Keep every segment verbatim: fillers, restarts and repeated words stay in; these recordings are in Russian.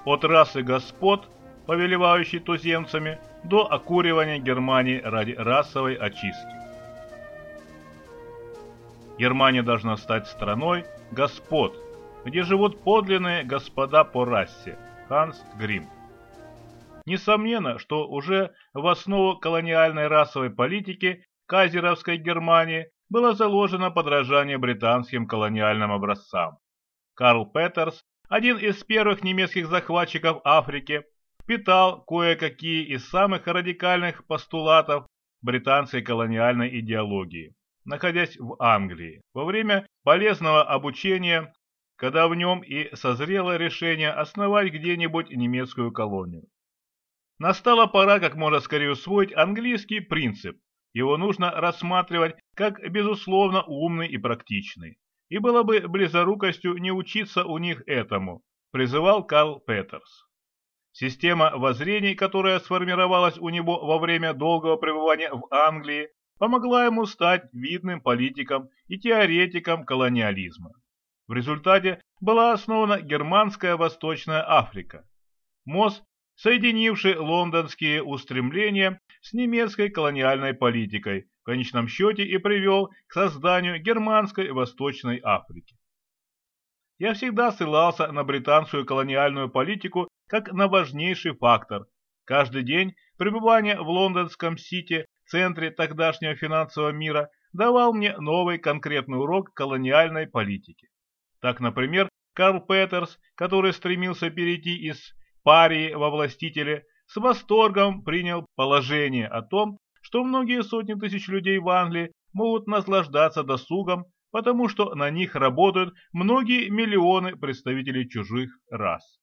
от расы господ, повелевающей туземцами, до оккуривания Германии ради расовой очистки. Германия должна стать страной господ, где живут подлинные господа по расе. Ханс Грим. Несомненно, что уже в основу колониальной расовой политики кайзеровской Германии было заложено подражание британским колониальным образцам. Карл Петерс, один из первых немецких захватчиков Африки, впитал кое-какие из самых радикальных постулатов британской колониальной идеологии, находясь в Англии, во время полезного обучения, когда в нем и созрело решение основать где-нибудь немецкую колонию. Настала пора как можно скорее усвоить английский принцип. Его нужно рассматривать как безусловно умный и практичный. И было бы близорукостью не учиться у них этому, призывал Карл Петерс. Система воззрений, которая сформировалась у него во время долгого пребывания в Англии, помогла ему стать видным политиком и теоретиком колониализма. В результате была основана Германская Восточная Африка, мост, соединивший лондонские устремления с немецкой колониальной политикой, в конечном счете и привел к созданию Германской Восточной Африки. Я всегда ссылался на британскую колониальную политику как на важнейший фактор. Каждый день пребывания в лондонском Сити, центре тогдашнего финансового мира, давал мне новый конкретный урок колониальной политики. Так, например, Карл Петерс, который стремился перейти из парии во властители, с восторгом принял положение о том, что многие сотни тысяч людей в Англии могут наслаждаться досугом, потому что на них работают многие миллионы представителей чужих рас.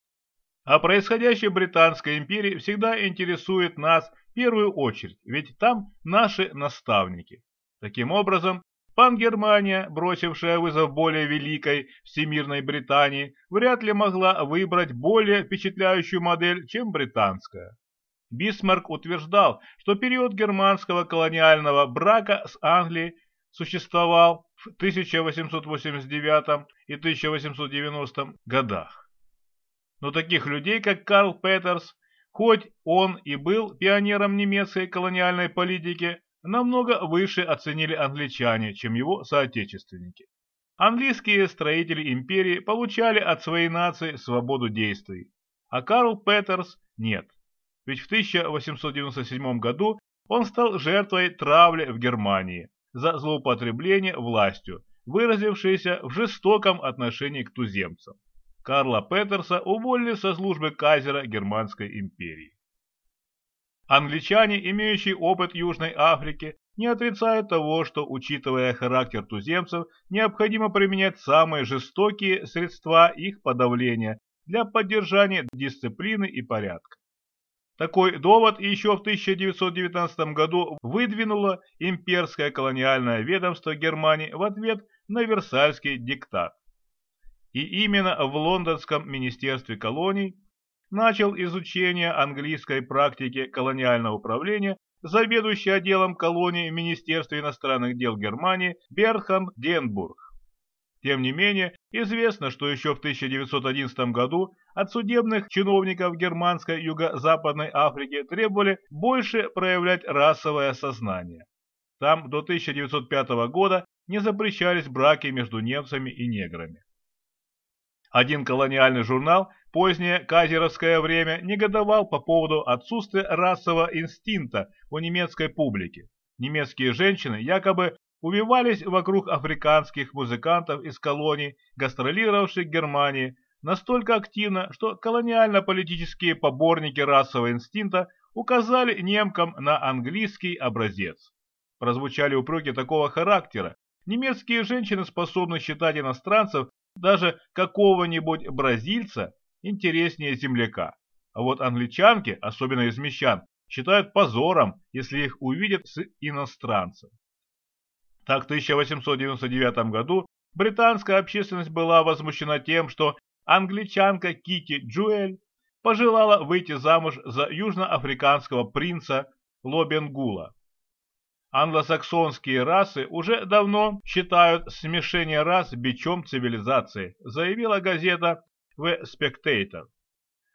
А происходящее в Британской империи всегда интересует нас в первую очередь, ведь там наши наставники. Таким образом, Пан-Германия, бросившая вызов более великой всемирной Британии, вряд ли могла выбрать более впечатляющую модель, чем британская. Бисмарк утверждал, что период германского колониального брака с Англией существовал в тысяча восемьсот восемьдесят девятом и тысяча восемьсот девяностом годах. Но таких людей, как Карл Петерс, хоть он и был пионером немецкой колониальной политики, намного выше оценили англичане, чем его соотечественники. Английские строители империи получали от своей нации свободу действий, а Карл Петерс нет. Ведь в тысяча восемьсот девяносто седьмом году он стал жертвой травли в Германии за злоупотребление властью, выразившееся в жестоком отношении к туземцам. Карла Петерса уволили со службы кайзера Германской империи. Англичане, имеющие опыт Южной Африки, не отрицают того, что, учитывая характер туземцев, необходимо применять самые жестокие средства их подавления для поддержания дисциплины и порядка. Такой довод еще в тысяча девятьсот девятнадцатом году выдвинуло имперское колониальное ведомство Германии в ответ на Версальский диктат. И именно в Лондонском министерстве колоний начал изучение английской практики колониального управления заведующий отделом колонии в Министерстве иностранных дел Германии Бернхард Денбург. Тем не менее, известно, что еще в тысяча девятьсот одиннадцатом году от судебных чиновников германской юго-западной Африки требовали больше проявлять расовое сознание. Там до тысяча девятьсот пятого года не запрещались браки между немцами и неграми. Один колониальный журнал в позднее кайзеровское время негодовал по поводу отсутствия расового инстинкта у немецкой публики. Немецкие женщины якобы увивались вокруг африканских музыкантов из колоний, гастролировавших в Германии, настолько активно, что колониально-политические поборники расового инстинкта указали немкам на английский образец. Прозвучали упреки такого характера. Немецкие женщины способны считать иностранцев, даже какого-нибудь бразильца, интереснее земляка. А вот англичанки, особенно из мещан, считают позором, если их увидят с иностранцем. Так в тысяча восемьсот девяносто девятом году британская общественность была возмущена тем, что англичанка Кити Джуэль пожелала выйти замуж за южноафриканского принца Лобенгула. Англосаксонские расы уже давно считают смешение рас бичом цивилизации, заявила газета The Spectator.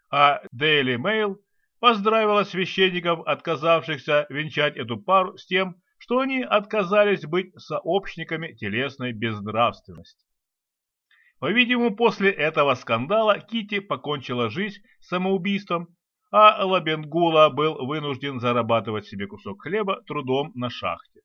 а Daily Mail поздравила священников, отказавшихся венчать эту пару, с тем, что они отказались быть сообщниками телесной безнравственности. По-видимому, после этого скандала Китти покончила жизнь самоубийством, а Лабенгула был вынужден зарабатывать себе кусок хлеба трудом на шахте.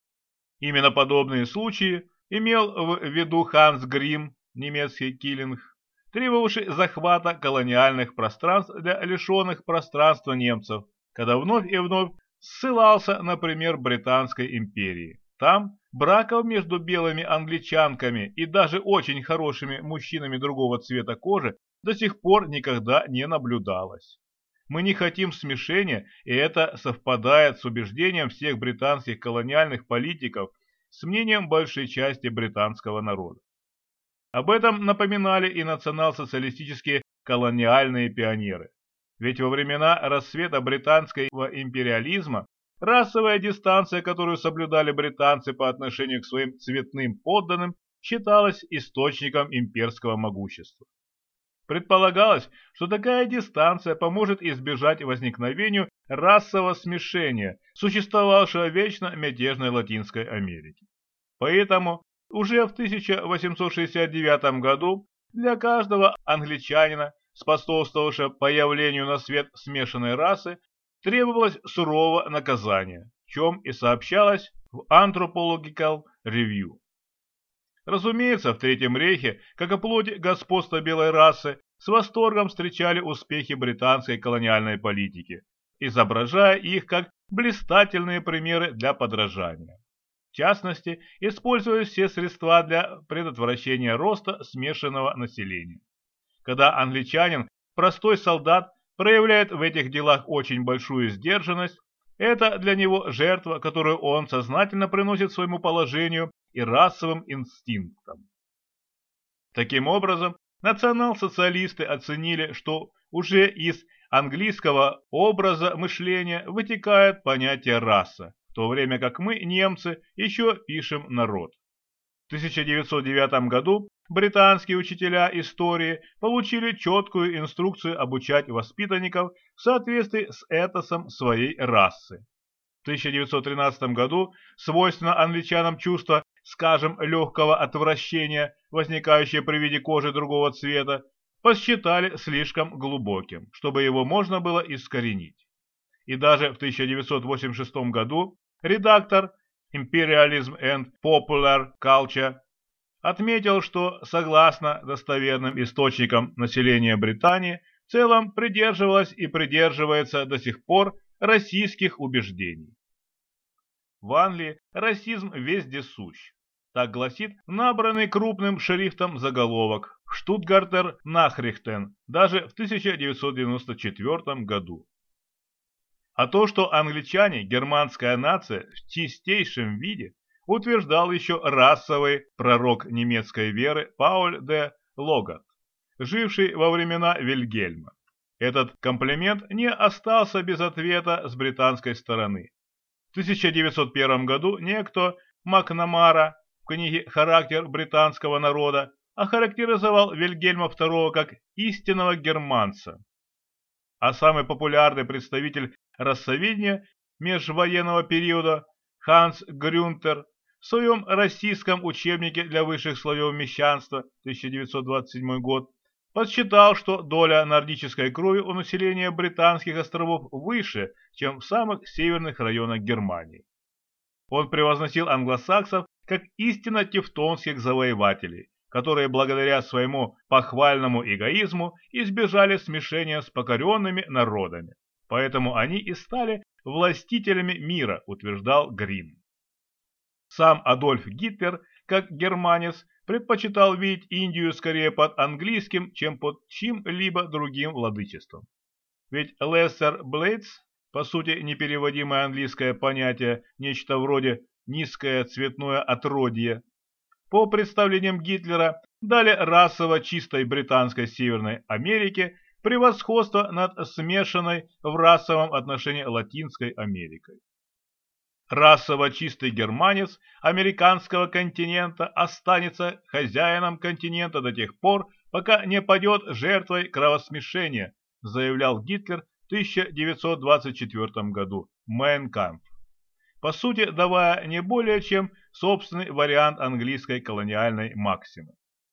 Именно подобные случаи имел в виду Ханс Грим, немецкий киллинг, требовавший захвата колониальных пространств для лишенных пространства немцев, когда вновь и вновь ссылался на пример Британской империи. Там браков между белыми англичанками и даже очень хорошими мужчинами другого цвета кожи до сих пор никогда не наблюдалось. Мы не хотим смешения, и это совпадает с убеждением всех британских колониальных политиков, с мнением большей части британского народа. Об этом напоминали и национал-социалистические колониальные пионеры. Ведь во времена расцвета британского империализма расовая дистанция, которую соблюдали британцы по отношению к своим цветным подданным, считалась источником имперского могущества. Предполагалось, что такая дистанция поможет избежать возникновению расового смешения, существовавшего вечно в мятежной Латинской Америке. Поэтому уже в тысяча восемьсот шестьдесят девятом году для каждого англичанина, способствовавшего появлению на свет смешанной расы, требовалось суровое наказание, в чем и сообщалось в Anthropological Review. Разумеется, в Третьем рейхе, как о плоти господства белой расы, с восторгом встречали успехи британской колониальной политики, изображая их как блистательные примеры для подражания. В частности, используя все средства для предотвращения роста смешанного населения. Когда англичанин, простой солдат, проявляет в этих делах очень большую сдержанность, это для него жертва, которую он сознательно приносит своему положению и расовым инстинктам. Таким образом, национал-социалисты оценили, что уже из английского образа мышления вытекает понятие раса, в то время как мы, немцы, еще пишем народ. В тысяча девятьсот девятом году британские учителя истории получили четкую инструкцию обучать воспитанников в соответствии с этосом своей расы. В тысяча девятьсот тринадцатом году свойственно англичанам чувство, скажем, легкого отвращения, возникающее при виде кожи другого цвета, посчитали слишком глубоким, чтобы его можно было искоренить. И даже в тысяча девятьсот восемьдесят шестом году редактор Imperialism and Popular Culture отметил, что, согласно достоверным источникам, население Британии в целом придерживалось и придерживается до сих пор российских убеждений. В Англии расизм вездесущ. Так гласит набранный крупным шрифтом заголовок в Штутгартер Nachrichten даже в тысяча девятьсот девяносто четвёртом году. А то, что англичане, германская нация, в чистейшем виде, утверждал еще расовый пророк немецкой веры Пауль де Логат, живший во времена Вильгельма. Этот комплимент не остался без ответа с британской стороны. В тысяча девятьсот первом году некто Макнамара в книге «Характер британского народа» охарактеризовал Вильгельма второго как истинного германца. А самый популярный представитель рассоведения межвоенного периода Ханс Грюнтер в своем российском учебнике для высших слоев мещанства тысяча девятьсот двадцать седьмой год подсчитал, что доля нордической крови у населения британских островов выше, чем в самых северных районах Германии. Он превозносил англосаксов как истинно тевтонских завоевателей, которые благодаря своему похвальному эгоизму избежали смешения с покоренными народами. Поэтому они и стали властителями мира, утверждал Грим. Сам Адольф Гитлер, как германец, предпочитал видеть Индию скорее под английским, чем под чьим-либо другим владычеством. Ведь Лессер Блейдс, по сути непереводимое английское понятие, нечто вроде «низкое цветное отродье», по представлениям Гитлера, дали расово чистой британской Северной Америке превосходство над смешанной в расовом отношении Латинской Америкой. Расово чистый германец американского континента останется хозяином континента до тех пор, пока не падет жертвой кровосмешения, заявлял Гитлер в тысяча девятьсот двадцать четвёртом году «Mein Kampf», по сути давая не более чем собственный вариант английской колониальной максимы.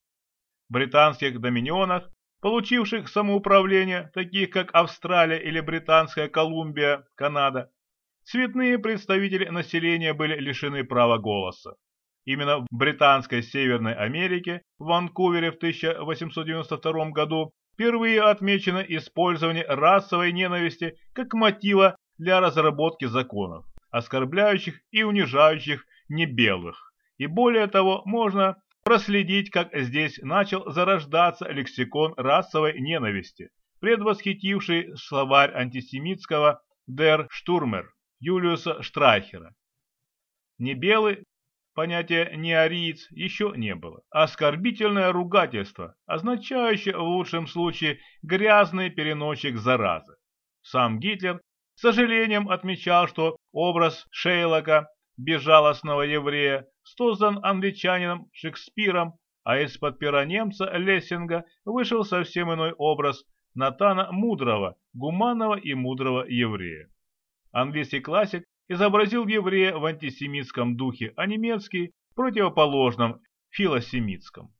В британских доминионах, получивших самоуправление, таких как Австралия или Британская Колумбия, Канада, цветные представители населения были лишены права голоса. Именно в Британской Северной Америке, в Ванкувере в тысяча восемьсот девяносто втором году, впервые отмечено использование расовой ненависти как мотива для разработки законов, оскорбляющих и унижающих небелых. И более того, можно проследить, как здесь начал зарождаться лексикон расовой ненависти, предвосхитивший словарь антисемитского «Der Stürmer» Юлиуса Штрайхера. Небелый, понятие неариец, еще не было. Оскорбительное ругательство, означающее в лучшем случае грязный переносчик заразы. Сам Гитлер с сожалением отмечал, что образ Шейлока, безжалостного еврея, создан англичанином Шекспиром, а из-под пера немца Лессинга вышел совсем иной образ Натана Мудрого, гуманного и мудрого еврея. Английский классик изобразил еврея в антисемитском духе, а немецкий – в противоположном филосемитском.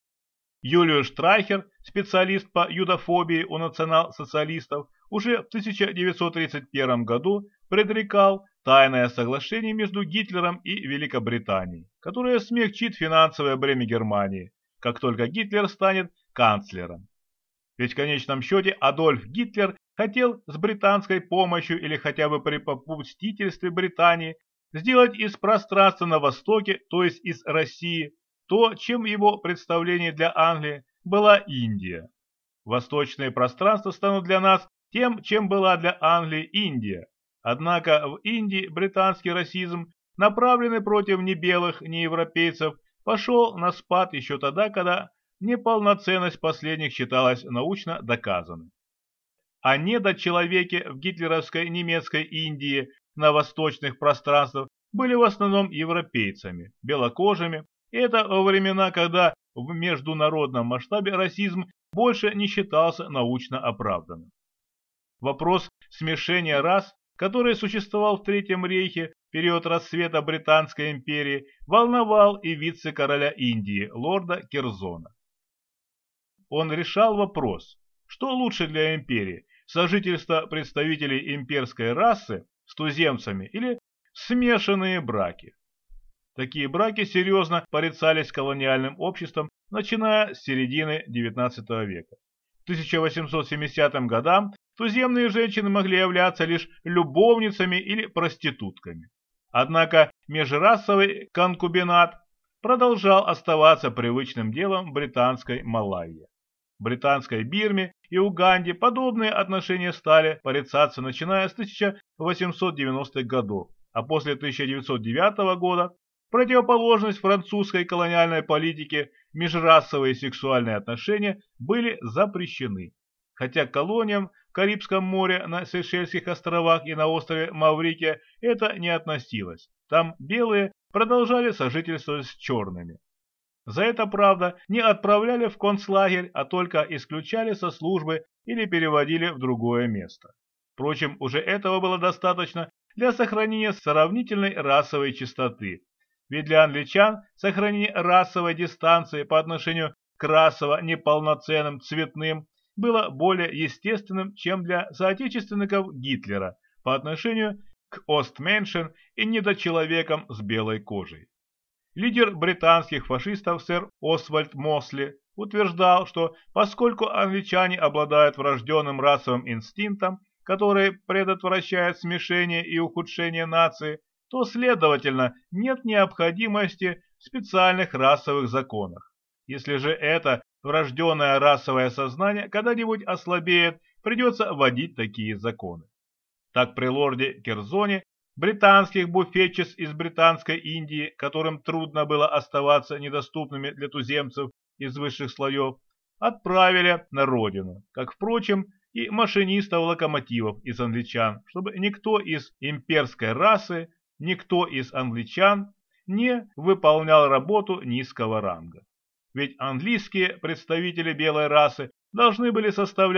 Юлиус Штрайхер, специалист по юдофобии у национал-социалистов, уже в тысяча девятьсот тридцать первом году предрекал тайное соглашение между Гитлером и Великобританией, которое смягчит финансовое бремя Германии, как только Гитлер станет канцлером. Ведь в конечном счете Адольф Гитлер хотел с британской помощью или хотя бы при попустительстве Британии сделать из пространства на Востоке, то есть из России, то, чем в его представлении для Англии была Индия. Восточные пространства станут для нас тем, чем была для Англии Индия. Однако в Индии британский расизм, направленный против ни белых, ни европейцев, пошел на спад еще тогда, когда неполноценность последних считалась научно доказанной. О недочеловеке в гитлеровской немецкой Индии на восточных пространствах были в основном европейцами, белокожими, и это во времена, когда в международном масштабе расизм больше не считался научно оправданным. Вопрос смешения рас, который существовал в Третьем рейхе в период расцвета Британской империи, волновал и вице-короля Индии, лорда Керзона. Он решал вопрос, что лучше для империи – сожительство представителей имперской расы с туземцами или смешанные браки. Такие браки серьезно порицались колониальным обществом, начиная с середины девятнадцатого века. В тысяча восемьсот семидесятым годам туземные женщины могли являться лишь любовницами или проститутками. Однако межрасовый конкубинат продолжал оставаться привычным делом в британской Малайи. В британской Бирме и Уганде подобные отношения стали порицаться начиная с тысяча восемьсот девяностых годов, а после тысяча девятьсот девятого года в противоположность французской колониальной политике межрасовые сексуальные отношения были запрещены, хотя колониям в Карибском море, на Сейшельских островах и на острове Маврикия это не относилось. Там белые продолжали сожительствовать с черными. За это, правда, не отправляли в концлагерь, а только исключали со службы или переводили в другое место. Впрочем, уже этого было достаточно для сохранения сравнительной расовой чистоты. Ведь для англичан сохранение расовой дистанции по отношению к расово неполноценным цветным было более естественным, чем для соотечественников Гитлера по отношению к остменшен и недочеловекам с белой кожей. Лидер британских фашистов сэр Освальд Мосли утверждал, что поскольку англичане обладают врожденным расовым инстинктом, который предотвращает смешение и ухудшение нации, то, следовательно, нет необходимости в специальных расовых законах. Если же это врожденное расовое сознание когда-нибудь ослабеет, придется вводить такие законы. Так при лорде Керзоне британских буфетчиц из Британской Индии, которым трудно было оставаться недоступными для туземцев из высших слоев, отправили на родину, как, впрочем, и машинистов локомотивов из англичан, чтобы никто из имперской расы, никто из англичан не выполнял работу низкого ранга. Ведь английские представители белой расы должны были составлять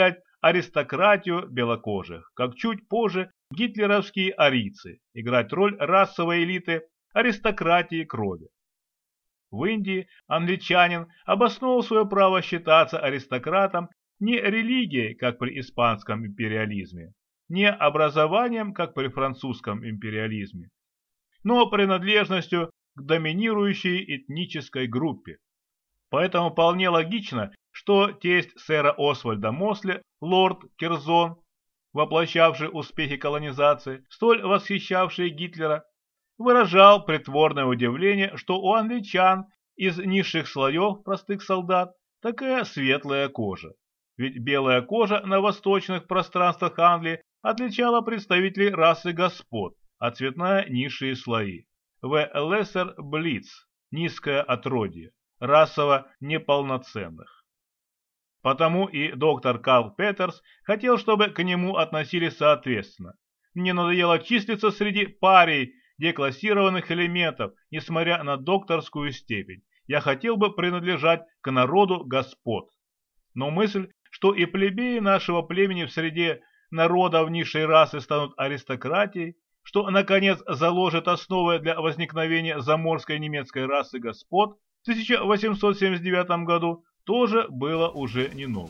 аристократию белокожих, как чуть позже гитлеровские арийцы, играть роль расовой элиты аристократии крови. В Индии англичанин обосновал свое право считаться аристократом не религией, как при испанском империализме, не образованием, как при французском империализме, но принадлежностью к доминирующей этнической группе. Поэтому вполне логично, что тесть сэра Освальда Мосли, лорд Керзон, воплощавший успехи колонизации, столь восхищавший Гитлера, выражал притворное удивление, что у англичан из низших слоев простых солдат такая светлая кожа. Ведь белая кожа на восточных пространствах Англии отличала представителей расы господ, а цветная – низшие слои. В lesser blitz – низкое отродье, расово неполноценных. Потому и доктор Карл Петерс хотел, чтобы к нему относились соответственно. Мне надоело числиться среди парий деклассированных элементов, несмотря на докторскую степень. Я хотел бы принадлежать к народу господ. Но мысль, что и плебеи нашего племени в среде народов низшей расы станут аристократией, что, наконец, заложит основы для возникновения заморской немецкой расы господ в тысяча восемьсот семьдесят девятом году, тоже было уже не новым.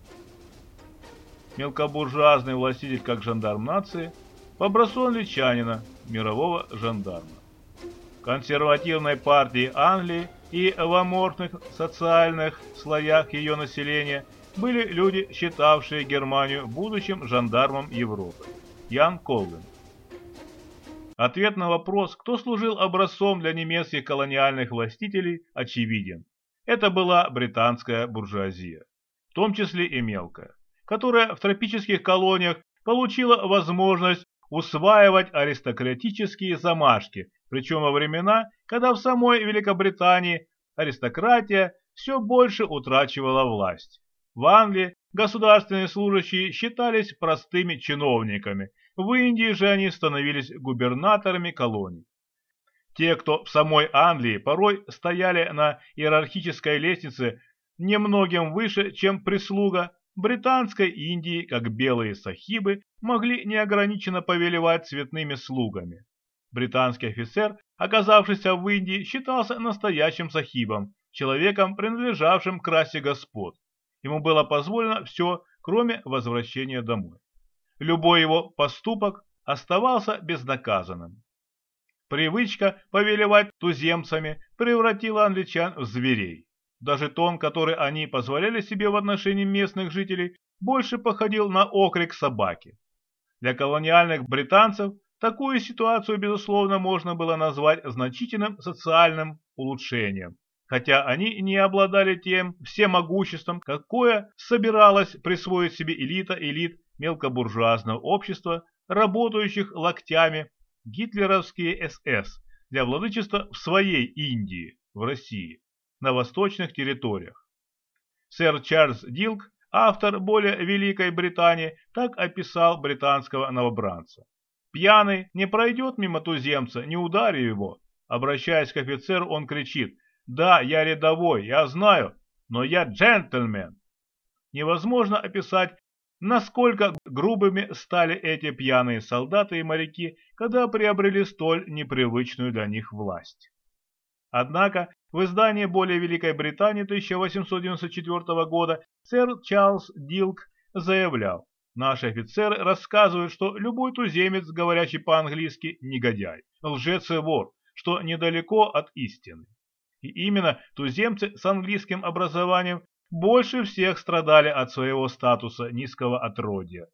Мелкобуржуазный властитель как жандарм нации по образцу англичанина, мирового жандарма. В консервативной партии Англии и в аморфных социальных слоях ее населения были люди, считавшие Германию будущим жандармом Европы. Ян Колвин. Ответ на вопрос, кто служил образцом для немецких колониальных властителей, очевиден. Это была британская буржуазия, в том числе и мелкая, которая в тропических колониях получила возможность усваивать аристократические замашки, причем во времена, когда в самой Великобритании аристократия все больше утрачивала власть. В Англии государственные служащие считались простыми чиновниками, в Индии же они становились губернаторами колоний. Те, кто в самой Англии порой стояли на иерархической лестнице немногим выше, чем прислуга, в британской Индии, как белые сахибы, могли неограниченно повелевать цветными слугами. Британский офицер, оказавшийся в Индии, считался настоящим сахибом, человеком, принадлежавшим к расе господ. Ему было позволено все, кроме возвращения домой. Любой его поступок оставался безнаказанным. Привычка повелевать туземцами превратила англичан в зверей. Даже тон, который они позволяли себе в отношении местных жителей, больше походил на окрик собаки. Для колониальных британцев такую ситуацию, безусловно, можно было назвать значительным социальным улучшением, хотя они не обладали тем всемогуществом, какое собиралась присвоить себе элита элит мелкобуржуазного общества, работающих локтями, гитлеровские эс эс для владычества в своей Индии, в России, на восточных территориях. Сэр Чарльз Дилк, автор более Великой Британии, так описал британского новобранца. «Пьяный не пройдет мимо туземца, не ударь его». Обращаясь к офицеру, он кричит: «Да, я рядовой, я знаю, но я джентльмен». Невозможно описать, насколько грубыми стали эти пьяные солдаты и моряки, когда приобрели столь непривычную для них власть. Однако в издании более Великой Британии тысяча восемьсот девяносто четвёртого года сэр Чарльз Дилк заявлял: «Наши офицеры рассказывают, что любой туземец, говорящий по-английски, негодяй, лжец и вор, что недалеко от истины». И именно туземцы с английским образованием больше всех страдали от своего статуса низкого отродья.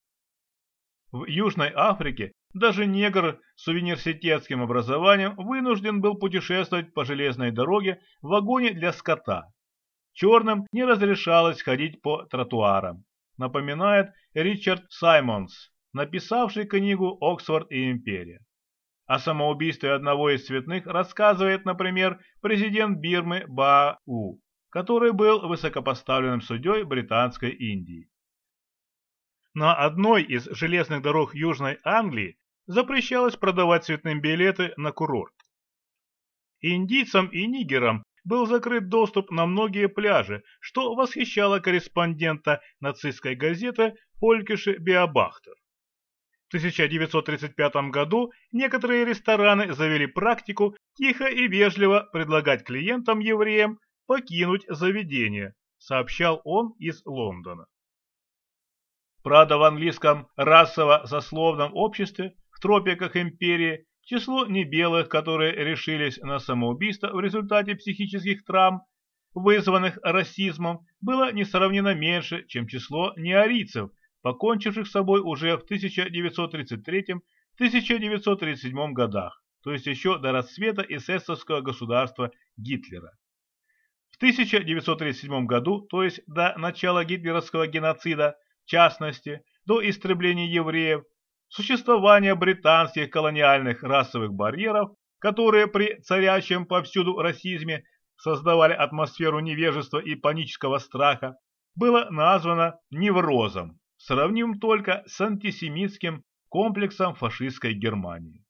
В Южной Африке даже негр с университетским образованием вынужден был путешествовать по железной дороге в вагоне для скота. Черным не разрешалось ходить по тротуарам, напоминает Ричард Саймонс, написавший книгу «Оксфорд и империя». О самоубийстве одного из цветных рассказывает, например, президент Бирмы Баау, который был высокопоставленным судьей Британской Индии. На одной из железных дорог Южной Англии запрещалось продавать цветным билеты на курорт. Индийцам и нигерам был закрыт доступ на многие пляжи, что восхищало корреспондента нацистской газеты Фолькише Биобахтер. В тысяча девятьсот тридцать пятом году некоторые рестораны завели практику тихо и вежливо предлагать клиентам-евреям покинуть заведение, сообщал он из Лондона. Правда, в английском расово-сословном обществе в тропиках империи число небелых, которые решились на самоубийство в результате психических травм, вызванных расизмом, было несравненно меньше, чем число неарийцев, покончивших с собой уже в тысяча девятьсот тридцать третьем — тысяча девятьсот тридцать седьмом годах, то есть еще до расцвета эсэсовского государства Гитлера. В тысяча девятьсот тридцать седьмом году, то есть до начала гитлеровского геноцида, в частности, до истребления евреев, существование британских колониальных расовых барьеров, которые при царящем повсюду расизме создавали атмосферу невежества и панического страха, было названо неврозом, сравнимым только с антисемитским комплексом фашистской Германии.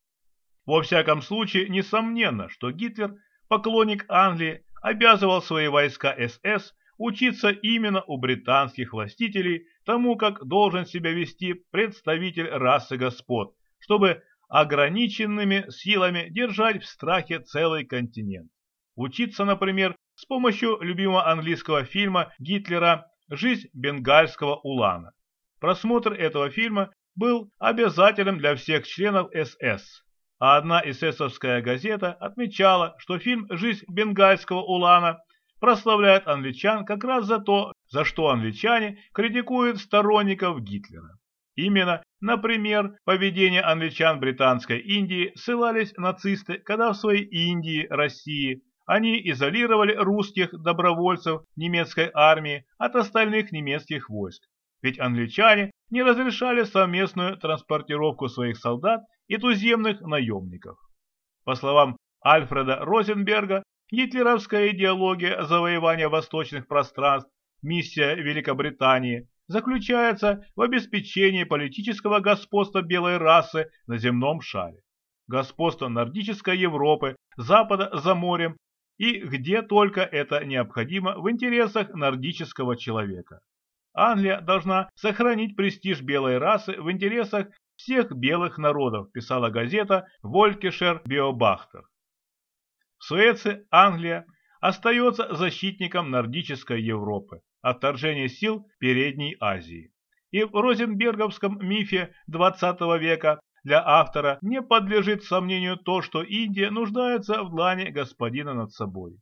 Во всяком случае, несомненно, что Гитлер, поклонник Англии, обязывал свои войска СС учиться именно у британских властителей тому, как должен себя вести представитель расы господ, чтобы ограниченными силами держать в страхе целый континент. Учиться, например, с помощью любимого английского фильма Гитлера «Жизнь бенгальского улана». Просмотр этого фильма был обязателен для всех членов СС, а одна эсэсовская газета отмечала, что фильм «Жизнь бенгальского улана» прославляет англичан как раз за то, за что англичане критикуют сторонников Гитлера. Именно, например, поведение англичан в Британской Индии ссылались нацисты, когда в своей Индии, России, они изолировали русских добровольцев немецкой армии от остальных немецких войск. Ведь англичане не разрешали совместную транспортировку своих солдат и туземных наемников. По словам Альфреда Розенберга, гитлеровская идеология завоевания восточных пространств, миссия Великобритании, заключается в обеспечении политического господства белой расы на земном шаре, господства нордической Европы, Запада за морем и где только это необходимо в интересах нордического человека. Англия должна сохранить престиж белой расы в интересах всех белых народов, писала газета Волькишер Биобахтер. В Суэце Англия остается защитником нордической Европы от вторжения сил Передней Азии. И в розенберговском мифе двадцатого века для автора не подлежит сомнению то, что Индия нуждается в длани господина над собой.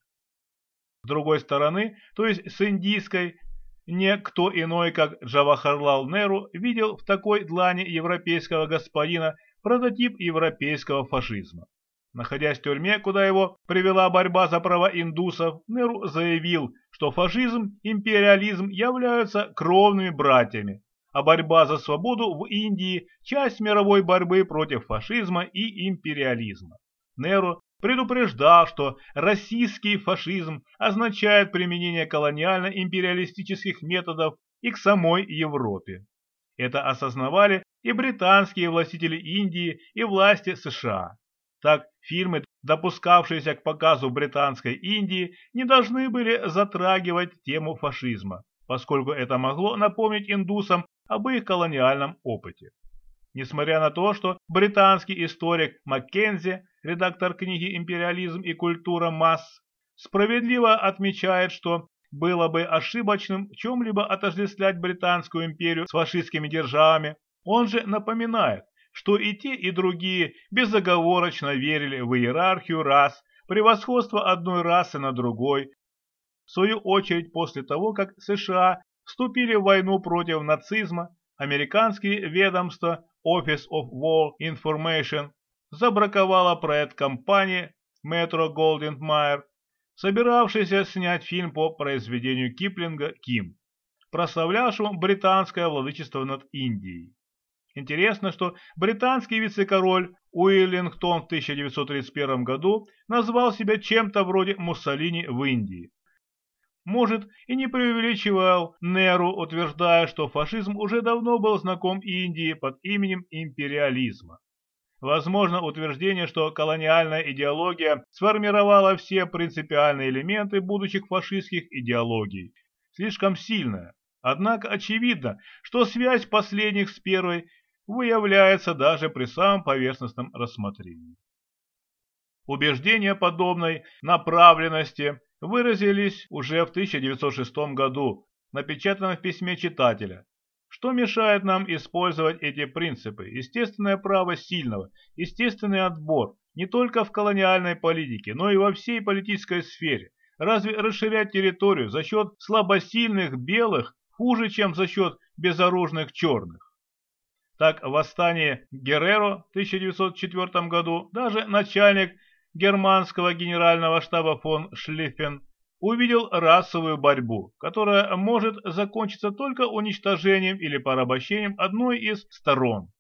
С другой стороны, то есть с индийской, не кто иной, как Джавахарлал Неру, видел в такой длани европейского господина прототип европейского фашизма. Находясь в тюрьме, куда его привела борьба за права индусов, Неру заявил, что фашизм и империализм являются кровными братьями, а борьба за свободу в Индии – часть мировой борьбы против фашизма и империализма. Неру предупреждал, что российский фашизм означает применение колониально-империалистических методов и к самой Европе. Это осознавали и британские властители Индии, и власти США. Так, фильмы, допускавшиеся к показу в Британской Индии, не должны были затрагивать тему фашизма, поскольку это могло напомнить индусам об их колониальном опыте. Несмотря на то, что британский историк Маккензи, редактор книги «Империализм и культура масс», справедливо отмечает, что было бы ошибочным в чем-либо отождествлять Британскую империю с фашистскими державами, он же напоминает, что и те, и другие безоговорочно верили в иерархию рас, превосходство одной расы над другой. В свою очередь, после того, как США вступили в войну против нацизма, американские ведомства Office of War Information забраковало проект компании Metro-Goldwyn-Mayer, собиравшейся снять фильм по произведению Киплинга «Ким», прославлявшему британское владычество над Индией. Интересно, что британский вице-король Уиллингтон в тысяча девятьсот тридцать первом году назвал себя чем-то вроде Муссолини в Индии. Может, и не преувеличивал Неру, утверждая, что фашизм уже давно был знаком Индии под именем империализма. возможно утверждение, что колониальная идеология сформировала все принципиальные элементы будущих фашистских идеологий. Слишком сильная. Однако очевидно, что связь последних с первой выявляется даже при самом поверхностном рассмотрении. Убеждения подобной направленности выразились уже в тысяча девятьсот шестом году, напечатанном в письме читателя. Что мешает нам использовать эти принципы? Естественное право сильного, естественный отбор, не только в колониальной политике, но и во всей политической сфере. Разве расширять территорию за счет слабосильных белых хуже, чем за счет безоружных черных? Так, в восстании Герреро в тысяча девятьсот четвёртом году даже начальник германского генерального штаба фон Шлиффен увидел расовую борьбу, которая может закончиться только уничтожением или порабощением одной из сторон.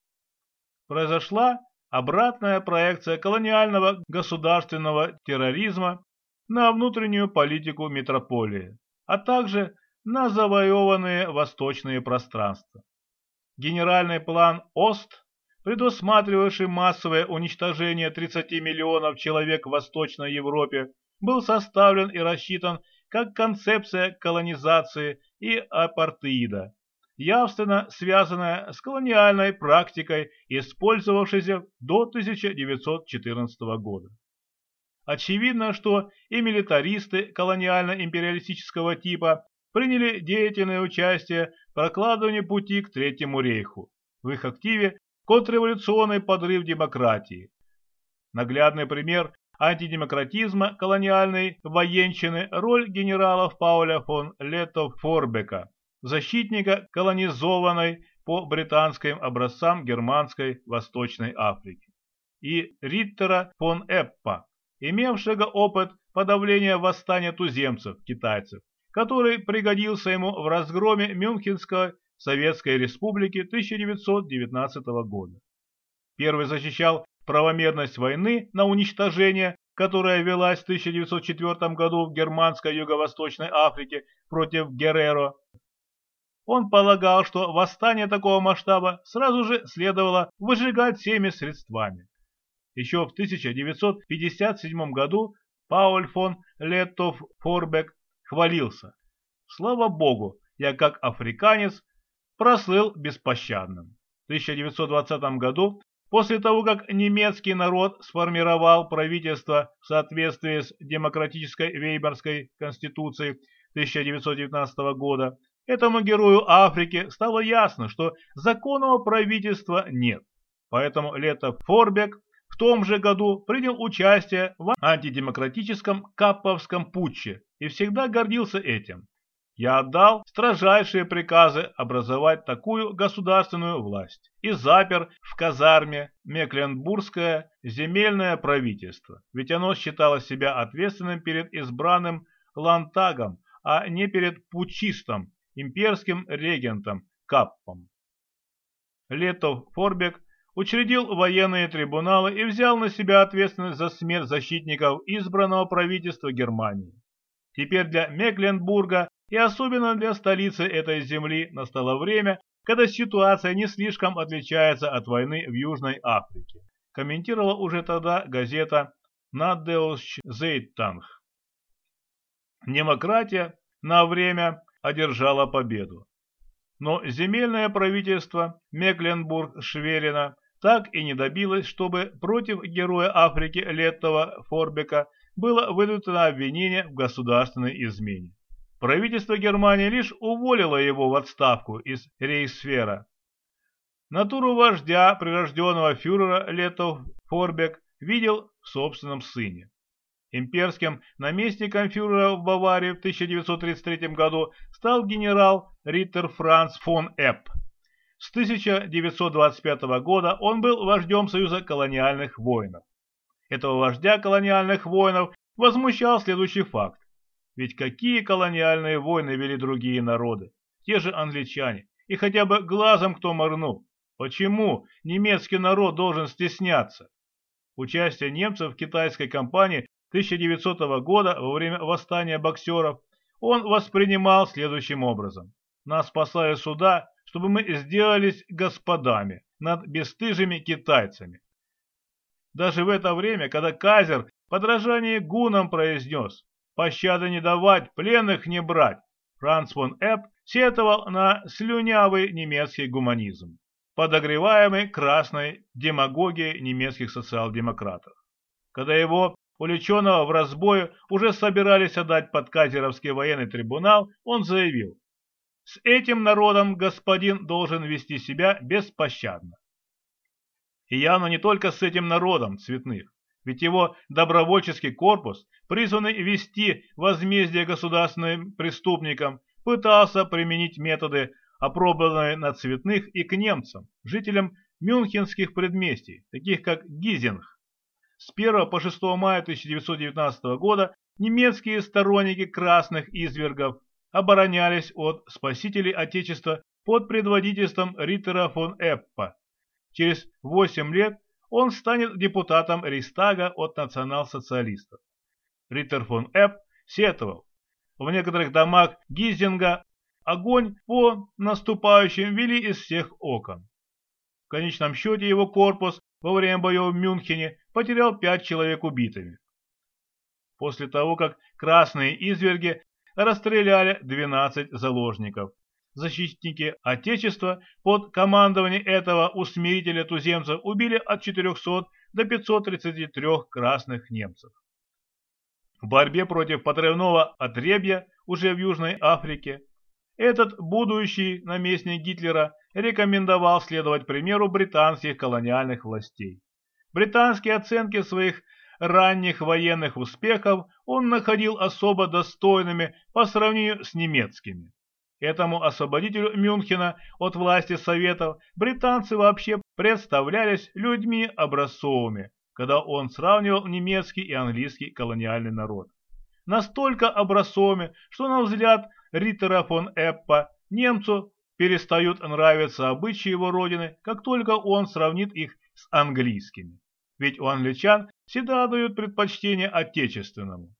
Произошла обратная проекция колониального государственного терроризма на внутреннюю политику метрополии, а также на завоеванные восточные пространства. Генеральный план Ост, предусматривавший массовое уничтожение тридцати миллионов человек в Восточной Европе, был составлен и рассчитан как концепция колонизации и апартеида, явственно связанная с колониальной практикой, использовавшейся до тысяча девятьсот четырнадцатого года. Очевидно, что и милитаристы колониально-империалистического типа приняли деятельное участие в прокладывании пути к Третьему рейху. В их активе контрреволюционный подрыв демократии. Наглядный пример антидемократизма колониальной военщины — роль генералов Пауля фон Леттов-Форбека, защитника колонизованной по британским образцам германской Восточной Африки, и Риттера фон Эппа, имевшего опыт подавления восстания туземцев, китайцев, который пригодился ему в разгроме Мюнхенской Советской Республики тысяча девятьсот девятнадцатого года. Первый защищал правомерность войны на уничтожение, которая велась в тысяча девятьсот четвёртом году в германской Юго-Восточной Африке против Герреро. Он полагал, что восстание такого масштаба сразу же следовало выжигать всеми средствами. Еще в тысяча девятьсот пятьдесят седьмом году Пауль фон Леттов-Форбек хвалился: «Слава Богу, я как африканец прослыл беспощадным». В тысяча девятьсот двадцатом году, после того, как немецкий народ сформировал правительство в соответствии с демократической Веймарской конституцией тысяча девятьсот девятнадцатого года, этому герою Африки стало ясно, что законного правительства нет. Поэтому Леттов-Форбек в том же году принял участие в антидемократическом Капповском путче и всегда гордился этим. «Я отдал строжайшие приказы образовать такую государственную власть и запер в казарме Мекленбургское земельное правительство, ведь оно считало себя ответственным перед избранным Лантагом, а не перед путчистом, имперским регентом Каппом». Леттов-Форбек учредил военные трибуналы и взял на себя ответственность за смерть защитников избранного правительства Германии. Теперь для Мекленбурга и особенно для столицы этой земли настало время, когда ситуация не слишком отличается от войны в Южной Африке, комментировала уже тогда газета «Надеусч Зейтанг». Демократия на время одержала победу. Но земельное правительство Мекленбург-Шверина так и не добилось, чтобы против героя Африки Леттова-Форбека было выдвинуто обвинение в государственной измене. Правительство Германии лишь уволило его в отставку из рейхсфера. Натуру вождя, прирожденного фюрера, Леттов-Форбек видел в собственном сыне. Имперским наместником фюрера в Баварии в тысяча девятьсот тридцать третьем году стал генерал Риттер Франц фон Эпп. С тысяча девятьсот двадцать пятого года он был вождем Союза колониальных воинов. Этого вождя колониальных воинов возмущал следующий факт. Ведь какие колониальные войны вели другие народы? Те же англичане. И хотя бы глазом кто моргнул. Почему немецкий народ должен стесняться? Участие немцев в китайской кампании тысяча девятисотого года во время восстания боксеров он воспринимал следующим образом. Нас послали сюда, чтобы мы сделались господами над бесстыжими китайцами. даже в это время, когда Кайзер в подражании гуннам произнес «пощады не давать, пленных не брать», Франц фон Эпп сетовал на слюнявый немецкий гуманизм, подогреваемый красной демагогией немецких социал-демократов. Когда его, увлеченного в разбое, уже собирались отдать под кайзеровский военный трибунал, он заявил: «С этим народом господин должен вести себя беспощадно». И явно не только с этим народом цветных, ведь его добровольческий корпус, призванный вести возмездие государственным преступникам, пытался применить методы, опробованные на цветных, и к немцам, жителям мюнхенских предместий, таких как Гизинг. С первого по шестое мая тысяча девятьсот девятнадцатого года немецкие сторонники красных извергов оборонялись от спасителей Отечества под предводительством Риттера фон Эппа. Через восемь лет он станет депутатом Рейхстага от национал-социалистов. Риттер фон Эпп сетовал: в некоторых домах Гизинга огонь по наступающим вели из всех окон. В конечном счете его корпус во время боев в Мюнхене потерял пять человек убитыми. После того, как красные изверги расстреляли двенадцать заложников, защитники Отечества под командованием этого усмирителя туземцев убили от четырехсот до пятисот тридцати трёх красных немцев. В борьбе против подрывного отребья уже в Южной Африке этот будущий наместник Гитлера рекомендовал следовать примеру британских колониальных властей. Британские оценки своих ранних военных успехов он находил особо достойными по сравнению с немецкими. Этому освободителю Мюнхена от власти Советов британцы вообще представлялись людьми образцовыми, когда он сравнивал немецкий и английский колониальный народ. Настолько образцовыми, что, на взгляд Риттера фон Эппа, немцу перестают нравиться обычаи его родины, как только он сравнит их с английскими. Ведь у англичан всегда дают предпочтение отечественному.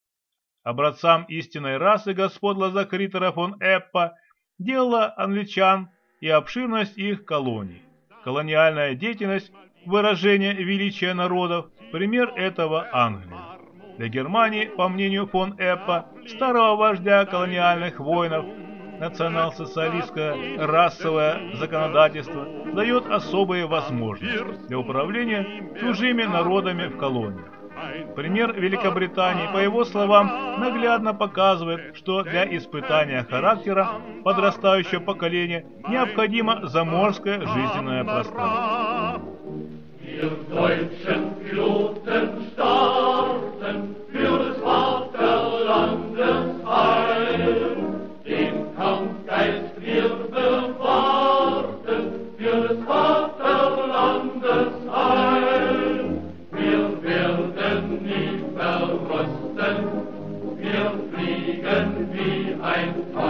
Образцам истинной расы господ в глазах Риттера фон Эппа делала англичан и обширность их колоний. Колониальная деятельность, выражение величия народов, пример этого Англия. Для Германии, по мнению фон Эппа, старого вождя колониальных воинов, национал-социалистское расовое законодательство дает особые возможности для управления чужими народами в колониях. Пример Великобритании, по его словам, наглядно показывает, что для испытания характера подрастающего поколения необходимо заморское жизненное пространство. Ein